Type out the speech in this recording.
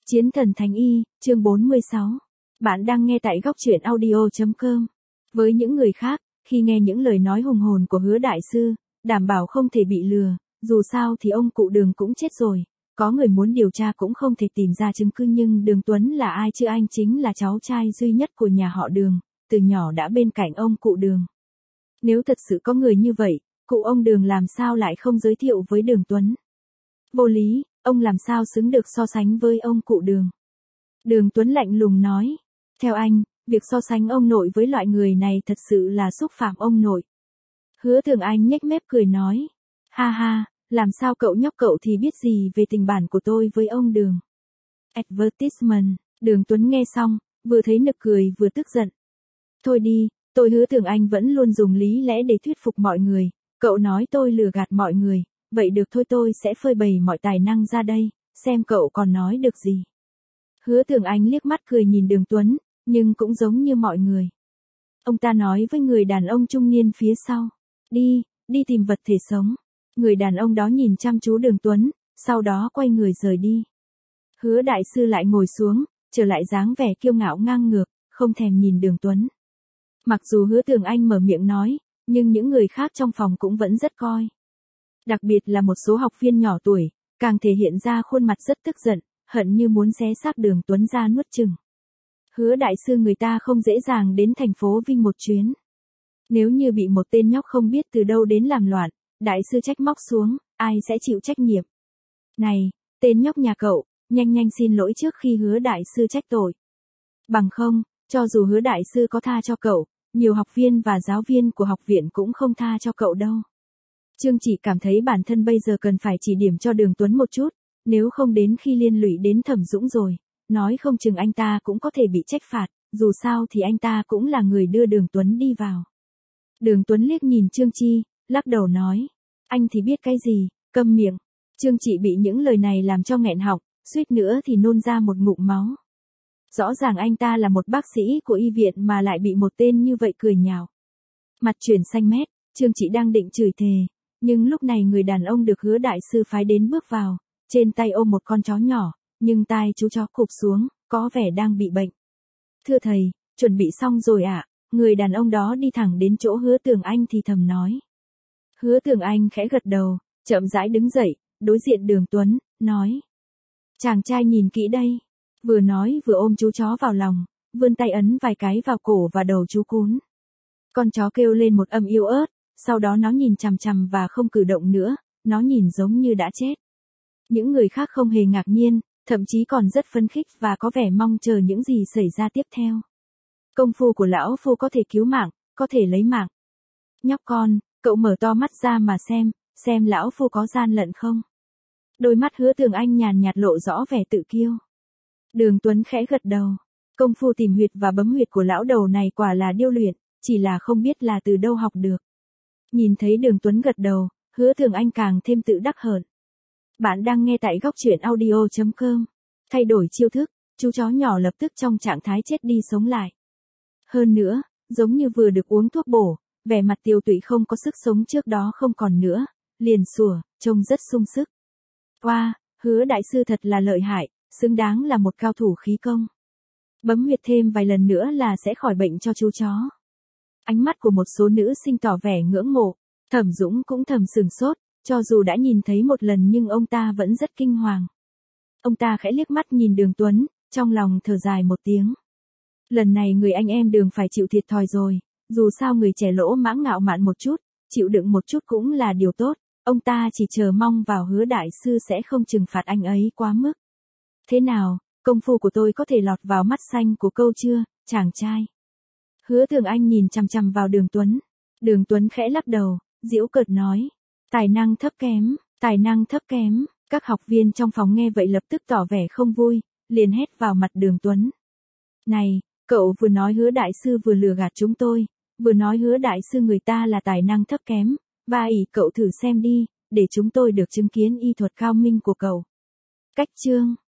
Chiến thần Thánh Y, chương 46. Bạn đang nghe tại góc truyện audio.com. Với những người khác, khi nghe những lời nói hùng hồn của Hứa đại sư, đảm bảo không thể bị lừa, dù sao thì ông cụ Đường cũng chết rồi. Có người muốn điều tra cũng không thể tìm ra chứng cứ, nhưng Đường Tuấn là ai chứ? Anh chính là cháu trai duy nhất của nhà họ Đường, từ nhỏ đã bên cạnh ông cụ Đường. Nếu thật sự có người như vậy, cụ ông Đường làm sao lại không giới thiệu với Đường Tuấn? Vô lý, ông làm sao xứng được so sánh với ông cụ Đường? Đường Tuấn lạnh lùng nói. Theo anh, việc so sánh ông nội với loại người này thật sự là xúc phạm ông nội. Hứa Thường Anh nhếch mép cười nói. Ha ha, làm sao cậu nhóc cậu thì biết gì về tình bản của tôi với ông Đường? Advertisement. Đường Tuấn nghe xong, vừa thấy nực cười vừa tức giận. Thôi đi, tôi Hứa Thường Anh vẫn luôn dùng lý lẽ để thuyết phục mọi người. Cậu nói tôi lừa gạt mọi người. Vậy được thôi, tôi sẽ phơi bày mọi tài năng ra đây, xem cậu còn nói được gì. Hứa Thường Anh liếc mắt cười nhìn Đường Tuấn, nhưng cũng giống như mọi người. Ông ta nói với người đàn ông trung niên phía sau. Đi tìm vật thể sống. Người đàn ông đó nhìn chăm chú Đường Tuấn, sau đó quay người rời đi. Hứa đại sư lại ngồi xuống, trở lại dáng vẻ kiêu ngạo ngang ngược, không thèm nhìn Đường Tuấn. Mặc dù Hứa Thường Anh mở miệng nói, nhưng những người khác trong phòng cũng vẫn rất coi. Đặc biệt là một số học viên nhỏ tuổi, càng thể hiện ra khuôn mặt rất tức giận, hận như muốn xé xác Đường Tuấn ra nuốt chửng. Hứa đại sư người ta không dễ dàng đến thành phố Vinh một chuyến. Nếu như bị một tên nhóc không biết từ đâu đến làm loạn, đại sư trách móc xuống, ai sẽ chịu trách nhiệm? Này, tên nhóc nhà cậu, nhanh xin lỗi trước khi Hứa đại sư trách tội. Bằng không, cho dù Hứa đại sư có tha cho cậu, nhiều học viên và giáo viên của học viện cũng không tha cho cậu đâu. Trương Chỉ cảm thấy bản thân bây giờ cần phải chỉ điểm cho Đường Tuấn một chút, nếu không đến khi liên lụy đến Thẩm Dũng rồi, nói không chừng anh ta cũng có thể bị trách phạt, dù sao thì anh ta cũng là người đưa Đường Tuấn đi vào. Đường Tuấn liếc nhìn Trương Chi, lắc đầu nói, anh thì biết cái gì, câm miệng. Trương Chỉ bị những lời này làm cho nghẹn họng, suýt nữa thì nôn ra một ngụm máu. Rõ ràng anh ta là một bác sĩ của y viện mà lại bị một tên như vậy cười nhạo. Mặt chuyển xanh mét, Trương Chỉ đang định chửi thề. Nhưng lúc này người đàn ông được Hứa đại sư phái đến bước vào, trên tay ôm một con chó nhỏ, nhưng tai chú chó cụp xuống, có vẻ đang bị bệnh. Thưa thầy, chuẩn bị xong rồi ạ? Người đàn ông đó đi thẳng đến chỗ Hứa Thường Anh thì thầm nói. Hứa Thường Anh khẽ gật đầu, chậm rãi đứng dậy, đối diện Đường Tuấn, nói. Chàng trai nhìn kỹ đây. Vừa nói vừa ôm chú chó vào lòng, vươn tay ấn vài cái vào cổ và đầu chú cún. Con chó kêu lên một âm yếu ớt. Sau đó nó nhìn chằm chằm và không cử động nữa, nó nhìn giống như đã chết. Những người khác không hề ngạc nhiên, thậm chí còn rất phấn khích và có vẻ mong chờ những gì xảy ra tiếp theo. Công phu của lão phu có thể cứu mạng, có thể lấy mạng. Nhóc con, cậu mở to mắt ra mà xem lão phu có gian lận không? Đôi mắt Hứa Thường Anh nhàn nhạt lộ rõ vẻ tự kiêu. Đường Tuấn khẽ gật đầu. Công phu tìm huyệt và bấm huyệt của lão đầu này quả là điêu luyện, chỉ là không biết là từ đâu học được. Nhìn thấy Đường Tuấn gật đầu, Hứa Thường Anh càng thêm tự đắc hờn. Bạn đang nghe tại góc truyện audio.com. Thay đổi chiêu thức, chú chó nhỏ lập tức trong trạng thái chết đi sống lại. Hơn nữa, giống như vừa được uống thuốc bổ, vẻ mặt tiêu tụy không có sức sống trước đó không còn nữa, liền sủa, trông rất sung sức. Wow, Hứa đại sư thật là lợi hại, xứng đáng là một cao thủ khí công. Bấm huyệt thêm vài lần nữa là sẽ khỏi bệnh cho chú chó. Ánh mắt của một số nữ sinh tỏ vẻ ngưỡng mộ, Thẩm Dũng cũng thầm sửng sốt, cho dù đã nhìn thấy một lần nhưng ông ta vẫn rất kinh hoàng. Ông ta khẽ liếc mắt nhìn Đường Tuấn, trong lòng thở dài một tiếng. Lần này người anh em Đường phải chịu thiệt thòi rồi, dù sao người trẻ lỗ mãng ngạo mạn một chút, chịu đựng một chút cũng là điều tốt, ông ta chỉ chờ mong vào Hứa đại sư sẽ không trừng phạt anh ấy quá mức. Thế nào, công phu của tôi có thể lọt vào mắt xanh của câu chưa, chàng trai? Hứa Thường Anh nhìn chằm chằm vào Đường Tuấn. Đường Tuấn khẽ lắc đầu, giễu cợt nói. Tài năng thấp kém. Các học viên trong phòng nghe vậy lập tức tỏ vẻ không vui, liền hét vào mặt Đường Tuấn. Này, cậu vừa nói Hứa đại sư vừa lừa gạt chúng tôi, vừa nói Hứa đại sư người ta là tài năng thấp kém, và cậu thử xem đi, để chúng tôi được chứng kiến y thuật cao minh của cậu. Cách chương.